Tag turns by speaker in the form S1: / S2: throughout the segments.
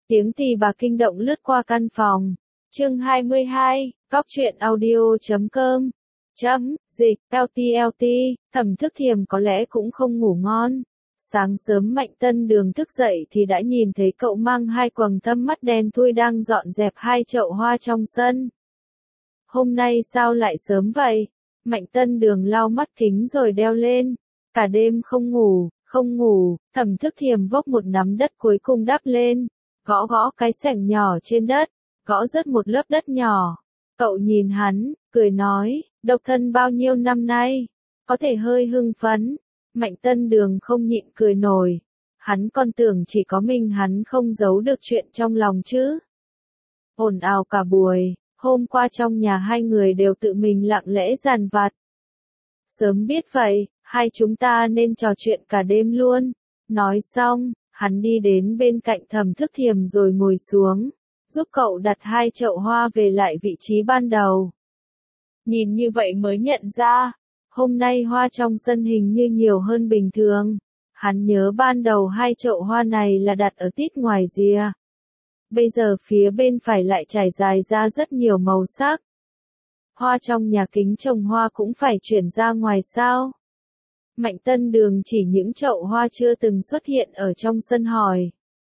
S1: Tiếng tì bà kinh động lướt qua căn phòng. Chương 22, Cóc truyện audio.com. Dịch, LT. Thẩm Thức Thiềm có lẽ cũng không ngủ ngon. Sáng sớm Mạnh Tân Đường thức dậy thì đã nhìn thấy cậu mang hai quầng thâm mắt đen thui đang dọn dẹp hai chậu hoa trong sân. Hôm nay sao lại sớm vậy? Mạnh Tân Đường lau mắt kính rồi đeo lên. Cả đêm không ngủ, Thẩm Thức Thiềm vốc một nắm đất cuối cùng đắp lên. Gõ gõ cái sảnh nhỏ trên đất, gõ rớt một lớp đất nhỏ. Cậu nhìn hắn, cười nói, độc thân bao nhiêu năm nay, có thể hơi hưng phấn. Mạnh Tân Đường không nhịn cười nổi. Hắn còn tưởng chỉ có mình hắn không giấu được chuyện trong lòng chứ. Ồn ào cả buổi, hôm qua trong nhà hai người đều tự mình lặng lẽ dàn vặt. Sớm biết vậy, hai chúng ta nên trò chuyện cả đêm luôn. Nói xong, hắn đi đến bên cạnh Thẩm Thức Thiềm rồi ngồi xuống, giúp cậu đặt hai chậu hoa về lại vị trí ban đầu. Nhìn như vậy mới nhận ra, hôm nay hoa trong sân hình như nhiều hơn bình thường. Hắn nhớ ban đầu hai chậu hoa này là đặt ở tít ngoài rìa. Bây giờ phía bên phải lại trải dài ra rất nhiều màu sắc. Hoa trong nhà kính trồng hoa cũng phải chuyển ra ngoài sao? Mạnh Tân Đường chỉ những chậu hoa chưa từng xuất hiện ở trong sân hỏi.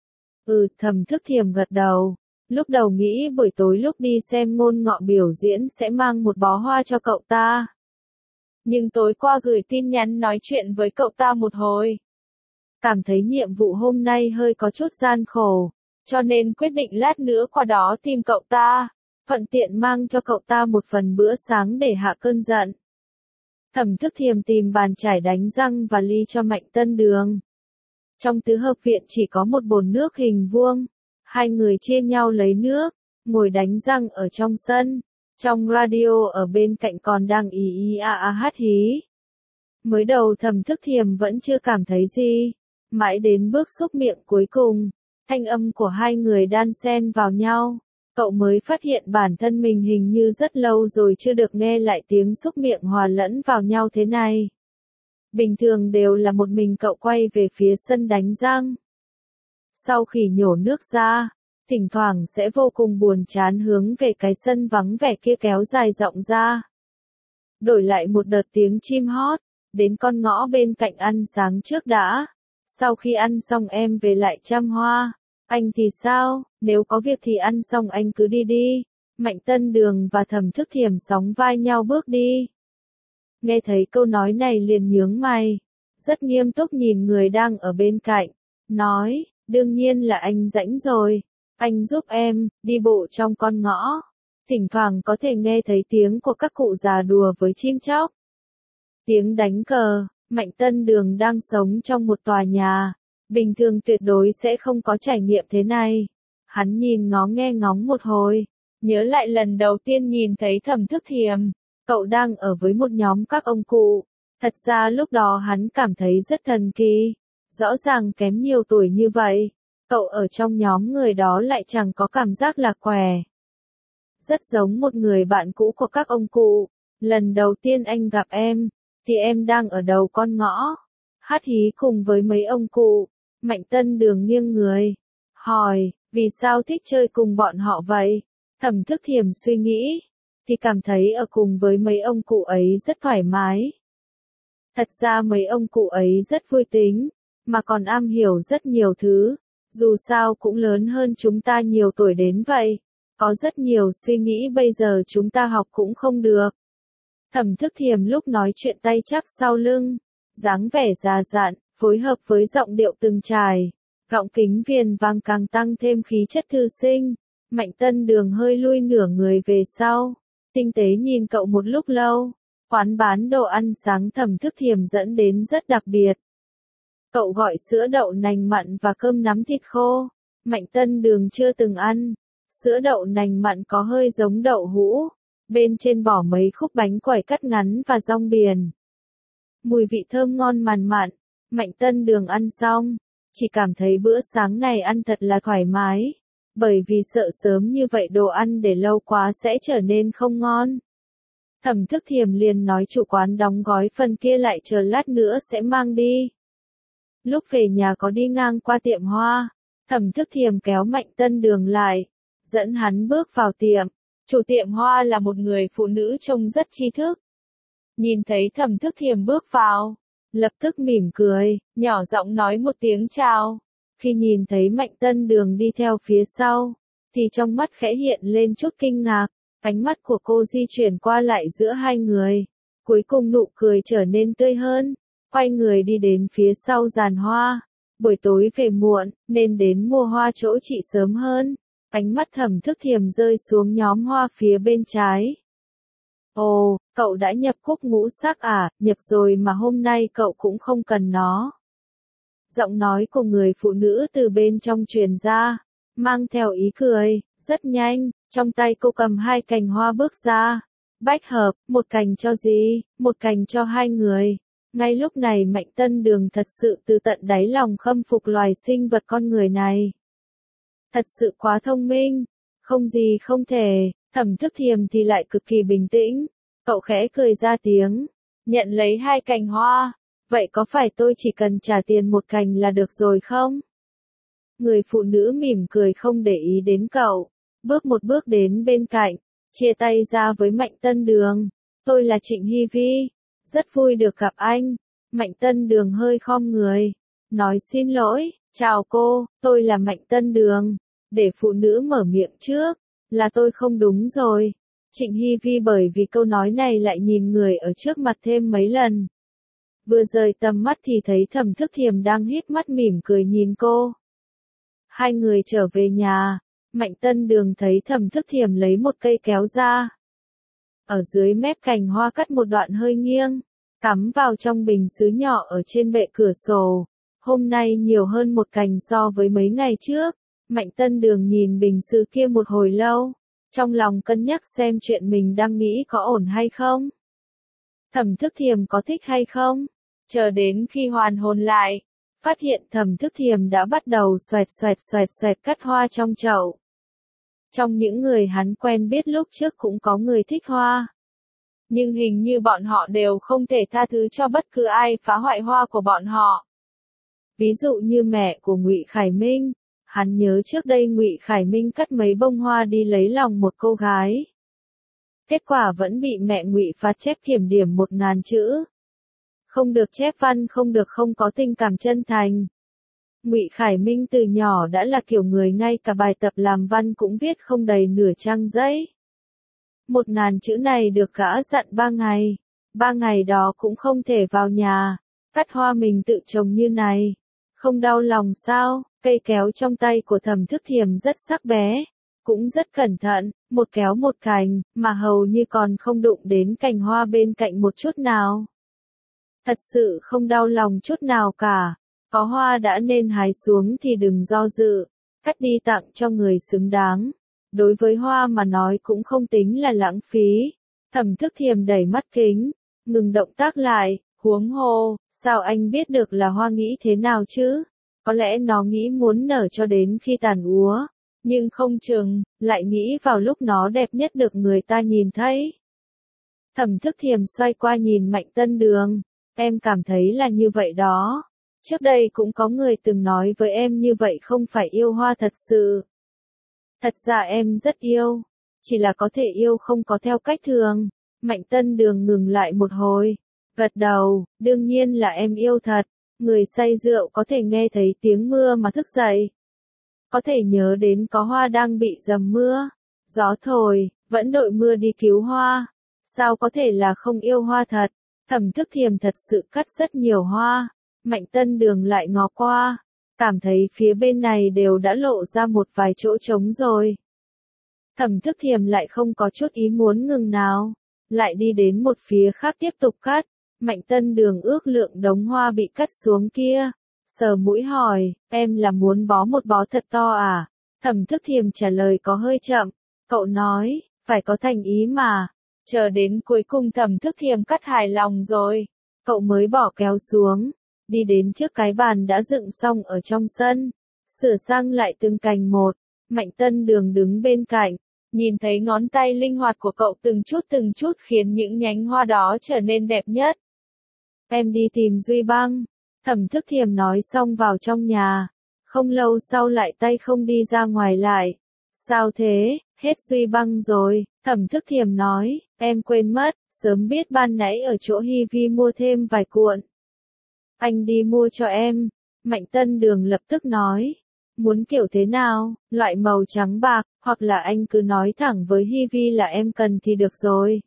S1: Thẩm Thức Thiềm gật đầu. Lúc đầu nghĩ buổi tối lúc đi xem Ngôn Ngọ biểu diễn sẽ mang một bó hoa cho cậu ta. Nhưng tối qua gửi tin nhắn nói chuyện với cậu ta một hồi. Cảm thấy nhiệm vụ hôm nay hơi có chút gian khổ, cho nên quyết định lát nữa qua đó tìm cậu ta, thuận tiện mang cho cậu ta một phần bữa sáng để hạ cơn giận. Thẩm Thức Thiềm tìm bàn chải đánh răng và ly cho Mạnh Tân Đường. Trong tứ hợp viện chỉ có một bồn nước hình vuông, hai người chia nhau lấy nước, ngồi đánh răng ở trong sân. Trong radio ở bên cạnh còn đang hát hí. Mới đầu Thẩm Thức Thiềm vẫn chưa cảm thấy gì, mãi đến bước xúc miệng cuối cùng, thanh âm của hai người đan xen vào nhau. Cậu mới phát hiện bản thân mình hình như rất lâu rồi chưa được nghe lại tiếng xúc miệng hòa lẫn vào nhau thế này. Bình thường đều là một mình cậu quay về phía sân đánh răng. Sau khi nhổ nước ra, thỉnh thoảng sẽ vô cùng buồn chán hướng về cái sân vắng vẻ kia kéo dài rộng ra. Đổi lại một đợt tiếng chim hót, đến con ngõ bên cạnh ăn sáng trước đã. Sau khi ăn xong em về lại chăm hoa. Anh thì sao, nếu có việc thì ăn xong anh cứ đi đi. Mạnh Tân Đường và Thẩm Thức Thiềm sóng vai nhau bước đi. Nghe thấy câu nói này liền nhướng mày, rất nghiêm túc nhìn người đang ở bên cạnh, nói, đương nhiên là anh rảnh rồi, anh giúp em, đi bộ trong con ngõ. Thỉnh thoảng có thể nghe thấy tiếng của các cụ già đùa với chim chóc. Tiếng đánh cờ. Mạnh Tân Đường đang sống trong một tòa nhà, bình thường tuyệt đối sẽ không có trải nghiệm thế này. Hắn nhìn ngó nghe ngóng một hồi, nhớ lại lần đầu tiên nhìn thấy Thẩm Thức Thiềm, cậu đang ở với một nhóm các ông cụ. Thật ra lúc đó hắn cảm thấy rất thần kỳ, rõ ràng kém nhiều tuổi như vậy, cậu ở trong nhóm người đó lại chẳng có cảm giác lạc quẻ. Rất giống một người bạn cũ của các ông cụ. Lần đầu tiên anh gặp em, thì em đang ở đầu con ngõ, hát hí cùng với mấy ông cụ. Mạnh Tân Đường nghiêng người, hỏi, vì sao thích chơi cùng bọn họ vậy? Thẩm Thức Thiềm suy nghĩ, thì cảm thấy ở cùng với mấy ông cụ ấy rất thoải mái. Thật ra mấy ông cụ ấy rất vui tính, mà còn am hiểu rất nhiều thứ, dù sao cũng lớn hơn chúng ta nhiều tuổi đến vậy. Có rất nhiều suy nghĩ bây giờ chúng ta học cũng không được. Thẩm Thức Thiềm lúc nói chuyện tay chắc sau lưng, dáng vẻ già dặn, phối hợp với giọng điệu từng trải, gọng kính viền vàng càng tăng thêm khí chất thư sinh. Mạnh Tân Đường hơi lui nửa người về sau, tinh tế nhìn cậu một lúc lâu. Quán bán đồ ăn sáng Thẩm Thức Thiềm dẫn đến rất đặc biệt. Cậu gọi sữa đậu nành mặn và cơm nắm thịt khô. Mạnh Tân Đường chưa từng ăn. Sữa đậu nành mặn có hơi giống đậu hũ, bên trên bỏ mấy khúc bánh quẩy cắt ngắn và rong biển. Mùi vị thơm ngon màn mặn. Mạnh Tân Đường ăn xong, chỉ cảm thấy bữa sáng này ăn thật là thoải mái, bởi vì sợ sớm như vậy đồ ăn để lâu quá sẽ trở nên không ngon. Thẩm Thức Thiềm liền nói chủ quán đóng gói phần kia lại chờ lát nữa sẽ mang đi. Lúc về nhà có đi ngang qua tiệm hoa, Thẩm Thức Thiềm kéo Mạnh Tân Đường lại, dẫn hắn bước vào tiệm. Chủ tiệm hoa là một người phụ nữ trông rất tri thức. Nhìn thấy Thẩm Thức Thiềm bước vào, lập tức mỉm cười, nhỏ giọng nói một tiếng chào. Khi nhìn thấy Mạnh Tân Đường đi theo phía sau, thì trong mắt khẽ hiện lên chút kinh ngạc, ánh mắt của cô di chuyển qua lại giữa hai người. Cuối cùng nụ cười trở nên tươi hơn, quay người đi đến phía sau giàn hoa. Buổi tối về muộn, nên đến mua hoa chỗ chị sớm hơn. Ánh mắt Thẩm Thức Thiềm rơi xuống nhóm hoa phía bên trái. Ồ, cậu đã nhập cúc ngũ sắc à, nhập rồi mà hôm nay cậu cũng không cần nó. Giọng nói của người phụ nữ từ bên trong truyền ra, mang theo ý cười, rất nhanh, trong tay cô cầm 2 cành hoa bước ra. Bách hợp, một cành cho gì, một cành cho 2 người. Ngay lúc này Mạnh Tân Đường thật sự từ tận đáy lòng khâm phục loài sinh vật con người này. Thật sự quá thông minh, không gì không thể. Thẩm Thức Thiềm thì lại cực kỳ bình tĩnh, cậu khẽ cười ra tiếng, nhận lấy 2 cành hoa, vậy có phải tôi chỉ cần trả tiền 1 cành là được rồi không? Người phụ nữ mỉm cười không để ý đến cậu, bước một bước đến bên cạnh, chia tay ra với Mạnh Tân Đường, tôi là Trịnh Hy Vi, rất vui được gặp anh. Mạnh Tân Đường hơi khom người, nói xin lỗi, chào cô, tôi là Mạnh Tân Đường, để phụ nữ mở miệng trước. Là tôi không đúng rồi. Trịnh Hy Vi bởi vì câu nói này lại nhìn người ở trước mặt thêm mấy lần. Vừa rời tầm mắt thì thấy Thẩm Thức Thiềm đang híp mắt mỉm cười nhìn cô. Hai người trở về nhà, Mạnh Tân Đường thấy Thẩm Thức Thiềm lấy một cây kéo ra. Ở dưới mép cành hoa cắt một đoạn hơi nghiêng, cắm vào trong bình sứ nhỏ ở trên bệ cửa sổ. Hôm nay nhiều hơn 1 cành so với mấy ngày trước. Mạnh Tân Đường nhìn bình sứ kia một hồi lâu, trong lòng cân nhắc xem chuyện mình đang nghĩ có ổn hay không. Thẩm Thức Thiềm có thích hay không? Chờ đến khi hoàn hồn lại, phát hiện Thẩm Thức Thiềm đã bắt đầu xoẹt cắt hoa trong chậu. Trong những người hắn quen biết lúc trước cũng có người thích hoa. Nhưng hình như bọn họ đều không thể tha thứ cho bất cứ ai phá hoại hoa của bọn họ. Ví dụ như mẹ của Ngụy Khải Minh. Hắn nhớ trước đây Ngụy Khải Minh cắt mấy bông hoa đi lấy lòng một cô gái. Kết quả vẫn bị mẹ Ngụy phạt chép kiểm điểm 1000 chữ. Không được chép văn, không được không có tình cảm chân thành. Ngụy Khải Minh từ nhỏ đã là kiểu người ngay cả bài tập làm văn cũng viết không đầy nửa trang giấy. 1000 chữ này được gã dặn 3 ngày. 3 ngày đó cũng không thể vào nhà, cắt hoa mình tự trồng như này. Không đau lòng sao? Cây kéo trong tay của Thẩm Thức Thiềm rất sắc bé, cũng rất cẩn thận, một kéo một cành, mà hầu như còn không đụng đến cành hoa bên cạnh một chút nào. Thật sự không đau lòng chút nào cả, có hoa đã nên hái xuống thì đừng do dự, cắt đi tặng cho người xứng đáng. Đối với hoa mà nói cũng không tính là lãng phí. Thẩm Thức Thiềm đẩy mắt kính, ngừng động tác lại, huống hồ, sao anh biết được là hoa nghĩ thế nào chứ? Có lẽ nó nghĩ muốn nở cho đến khi tàn úa, nhưng không chừng, lại nghĩ vào lúc nó đẹp nhất được người ta nhìn thấy. Thẩm Thức Thiềm xoay qua nhìn Mạnh Tân Đường, em cảm thấy là như vậy đó. Trước đây cũng có người từng nói với em như vậy không phải yêu hoa thật sự. Thật ra em rất yêu, chỉ là có thể yêu không có theo cách thường. Mạnh Tân Đường ngừng lại một hồi, gật đầu, đương nhiên là em yêu thật. Người say rượu có thể nghe thấy tiếng mưa mà thức dậy. Có thể nhớ đến có hoa đang bị dầm mưa. Gió thổi, vẫn đội mưa đi cứu hoa. Sao có thể là không yêu hoa thật? Thẩm Thức Thiềm thật sự cắt rất nhiều hoa. Mạnh Tân Đường lại ngó qua, cảm thấy phía bên này đều đã lộ ra một vài chỗ trống rồi. Thẩm Thức Thiềm lại không có chút ý muốn ngừng nào, lại đi đến một phía khác tiếp tục cắt. Mạnh Tân Đường ước lượng đống hoa bị cắt xuống kia, sờ mũi hỏi, em là muốn bó một bó thật to à? Thẩm Thức Thiềm trả lời có hơi chậm, cậu nói, phải có thành ý mà. Chờ đến cuối cùng Thẩm Thức Thiềm cắt hài lòng rồi, cậu mới bỏ kéo xuống, đi đến trước cái bàn đã dựng xong ở trong sân, sửa sang lại từng cành một. Mạnh Tân Đường đứng bên cạnh, nhìn thấy ngón tay linh hoạt của cậu từng chút khiến những nhánh hoa đó trở nên đẹp nhất. Em đi tìm Duy Băng. Thẩm Thức Thiềm nói xong vào trong nhà, Không lâu sau lại tay không đi ra ngoài lại. Sao thế, hết duy băng rồi, Thẩm Thức Thiềm nói, em quên mất, sớm biết ban nãy ở chỗ Hy Vi mua thêm vài cuộn. Anh đi mua cho em, Mạnh Tân Đường lập tức nói. Muốn kiểu thế nào, loại màu trắng bạc, hoặc là anh cứ nói thẳng với Hy Vi là em cần thì được rồi.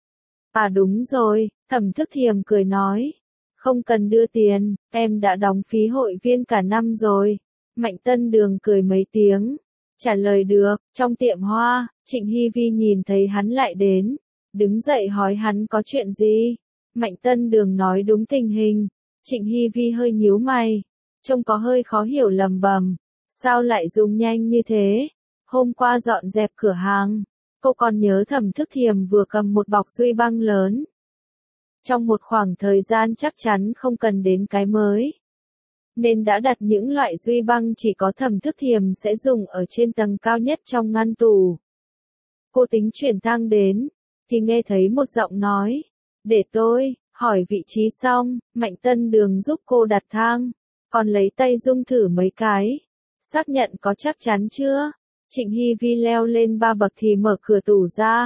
S1: À đúng rồi, Thẩm Thức Thiềm cười nói. Không cần đưa tiền, em đã đóng phí hội viên cả năm rồi. Mạnh Tân Đường cười mấy tiếng. Trả lời được, trong tiệm hoa, Trịnh Hy Vi nhìn thấy hắn lại đến. Đứng dậy hỏi hắn có chuyện gì. Mạnh Tân Đường nói đúng tình hình. Trịnh Hy Vi hơi nhíu mày. Trông có hơi khó hiểu lầm bầm. Sao lại dùng nhanh như thế? Hôm qua dọn dẹp cửa hàng. Cô còn nhớ Thẩm Thức Thiềm vừa cầm một bọc duy băng lớn. Trong một khoảng thời gian chắc chắn không cần đến cái mới. Nên đã đặt những loại duy băng chỉ có Thẩm Thức Thiềm sẽ dùng ở trên tầng cao nhất trong ngăn tủ. Cô tính chuyển thang đến, thì nghe thấy một giọng nói. Để tôi, hỏi vị trí xong, Mạnh Tân Đường giúp cô đặt thang. Còn lấy tay rung thử mấy cái. Xác nhận có chắc chắn chưa? Trịnh Hy Vi leo lên 3 bậc thì mở cửa tủ ra.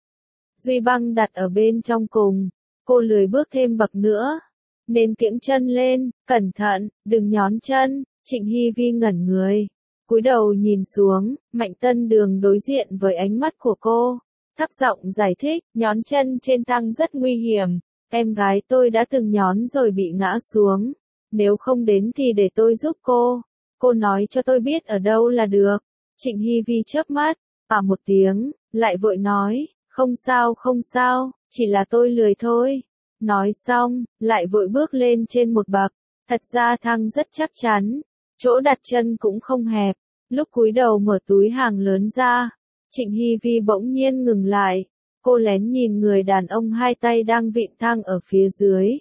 S1: Duy băng đặt ở bên trong cùng. Cô lười bước thêm bậc nữa. Nên kiễng chân lên, cẩn thận, đừng nhón chân. Trịnh Hy Vi ngẩn người. Cúi đầu nhìn xuống, Mạnh Tân Đường đối diện với ánh mắt của cô. Thấp giọng giải thích, nhón chân trên thang rất nguy hiểm. Em gái tôi đã từng nhón rồi bị ngã xuống. Nếu không đến thì để tôi giúp cô. Cô nói cho tôi biết ở đâu là được. Trịnh Hy Vi chớp mắt, một tiếng, lại vội nói, không sao, chỉ là tôi lười thôi. Nói xong, lại vội bước lên trên một bậc. Thật ra thang rất chắc chắn, chỗ đặt chân cũng không hẹp. Lúc cúi đầu mở túi hàng lớn ra, Trịnh Hy Vi bỗng nhiên ngừng lại. Cô lén nhìn người đàn ông hai tay đang vịn thang ở phía dưới.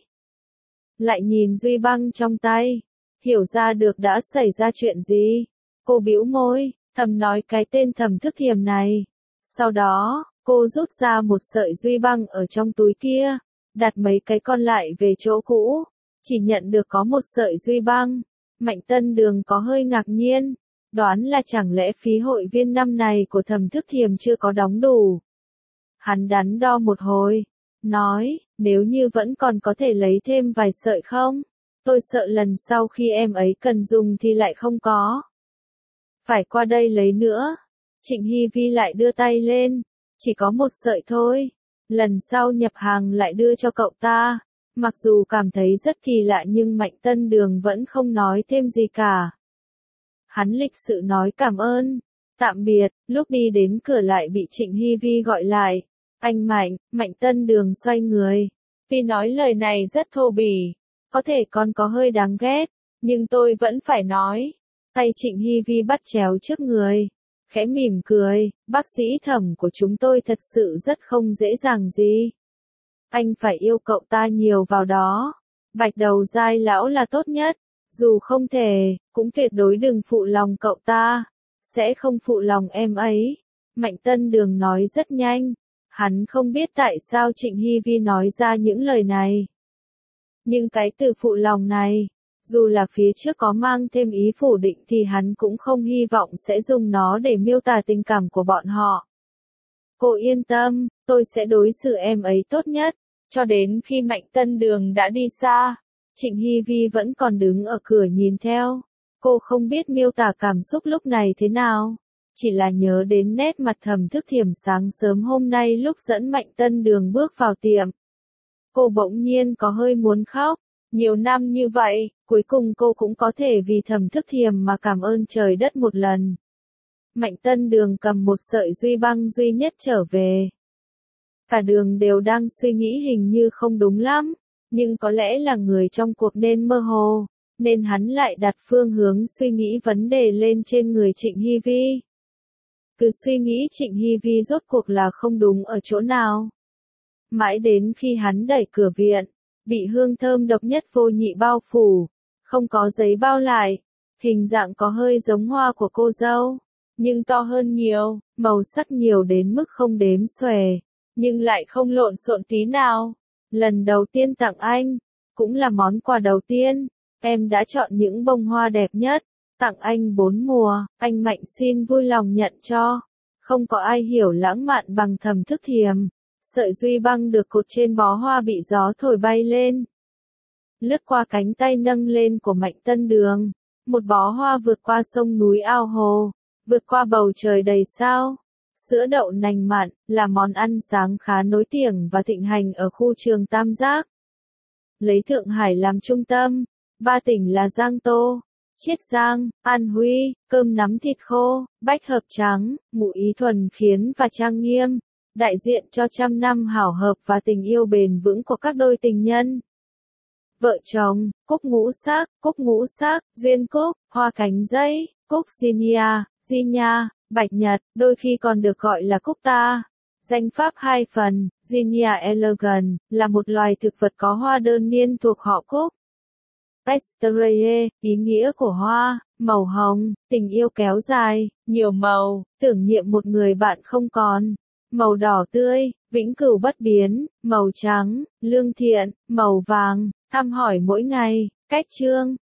S1: Lại nhìn duy băng trong tay, hiểu ra được đã xảy ra chuyện gì. Cô bĩu môi, thầm nói cái tên Thẩm Thức Thiềm này. Sau đó, cô rút ra một sợi duy băng ở trong túi kia, đặt mấy cái còn lại về chỗ cũ. Chỉ nhận được có một sợi duy băng. Mạnh Tân Đường có hơi ngạc nhiên, đoán là chẳng lẽ phí hội viên năm này của Thẩm Thức Thiềm chưa có đóng đủ. Hắn đắn đo một hồi, nói, nếu như vẫn còn có thể lấy thêm vài sợi không? Tôi sợ lần sau khi em ấy cần dùng thì lại không có. Phải qua đây lấy nữa. Trịnh Hy Vi lại đưa tay lên. Chỉ có một sợi thôi. Lần sau nhập hàng lại đưa cho cậu ta. Mặc dù cảm thấy rất kỳ lạ nhưng Mạnh Tân Đường vẫn không nói thêm gì cả. Hắn lịch sự nói cảm ơn. Tạm biệt, lúc đi đến cửa lại bị Trịnh Hy Vi gọi lại. Anh Mạnh, Mạnh Tân Đường xoay người. Vì nói lời này rất thô bỉ. Có thể còn có hơi đáng ghét. Nhưng tôi vẫn phải nói. Tay Trịnh Hy Vi bắt chéo trước người. Khẽ mỉm cười, bác sĩ Thẩm của chúng tôi thật sự rất không dễ dàng gì. Anh phải yêu cậu ta nhiều vào đó. Bạch đầu dai lão là tốt nhất. Dù không thể, cũng tuyệt đối đừng phụ lòng cậu ta. Sẽ không phụ lòng em ấy. Mạnh Tân Đường nói rất nhanh. Hắn không biết tại sao Trịnh Hy Vi nói ra những lời này. Nhưng cái từ phụ lòng này, dù là phía trước có mang thêm ý phủ định thì hắn cũng không hy vọng sẽ dùng nó để miêu tả tình cảm của bọn họ. Cô yên tâm, tôi sẽ đối xử em ấy tốt nhất. Cho đến khi Mạnh Tân Đường đã đi xa, Trịnh Hy Vi vẫn còn đứng ở cửa nhìn theo. Cô không biết miêu tả cảm xúc lúc này thế nào. Chỉ là nhớ đến nét mặt Thẩm Thức Thiềm sáng sớm hôm nay lúc dẫn Mạnh Tân Đường bước vào tiệm. Cô bỗng nhiên có hơi muốn khóc. Nhiều năm như vậy, cuối cùng cô cũng có thể vì Thẩm Thức Thiềm mà cảm ơn trời đất một lần. Mạnh Tân Đường cầm một sợi duy băng duy nhất trở về. Cả đường đều đang suy nghĩ hình như không đúng lắm, nhưng có lẽ là người trong cuộc nên mơ hồ, nên hắn lại đặt phương hướng suy nghĩ vấn đề lên trên người Trịnh Hy Vi. Cứ suy nghĩ Trịnh Hy Vi rốt cuộc là không đúng ở chỗ nào. Mãi đến khi hắn đẩy cửa viện, bị hương thơm độc nhất vô nhị bao phủ, không có giấy bao lại, hình dạng có hơi giống hoa của cô dâu, nhưng to hơn nhiều, màu sắc nhiều đến mức không đếm xuể, nhưng lại không lộn xộn tí nào. Lần đầu tiên tặng anh, cũng là món quà đầu tiên, em đã chọn những bông hoa đẹp nhất, Tặng anh 4 mùa, anh Mạnh xin vui lòng nhận cho. Không có ai hiểu lãng mạn bằng Thẩm Thức Thiềm. Sợi duy băng được cột trên bó hoa bị gió thổi bay lên. Lướt qua cánh tay nâng lên của Mạnh Tân Đường. Một bó hoa vượt qua sông núi ao hồ, vượt qua bầu trời đầy sao. Sữa đậu nành mặn là món ăn sáng khá nổi tiếng và thịnh hành ở khu trường Tam Giác. Lấy Thượng Hải làm trung tâm, 3 tỉnh là Giang Tô, Chiết Giang, An Huy, cơm nắm thịt khô, bách hợp trắng, ngụ ý thuần khiết và trang nghiêm, đại diện cho trăm năm hảo hợp và tình yêu bền vững của các đôi tình nhân. Vợ chồng, cúc ngũ sắc, duyên cúc, hoa cánh dây, cúc zinnia, zinia, bạch nhật, đôi khi còn được gọi là cúc ta. Danh pháp 2 phần, Zinnia elegans, là một loài thực vật có hoa đơn niên thuộc họ cúc. Pesterae, ý nghĩa của hoa, màu hồng, tình yêu kéo dài, nhiều màu, tưởng niệm một người bạn không còn. Màu đỏ tươi, vĩnh cửu bất biến, màu trắng, lương thiện, màu vàng, thăm hỏi mỗi ngày, cách chương.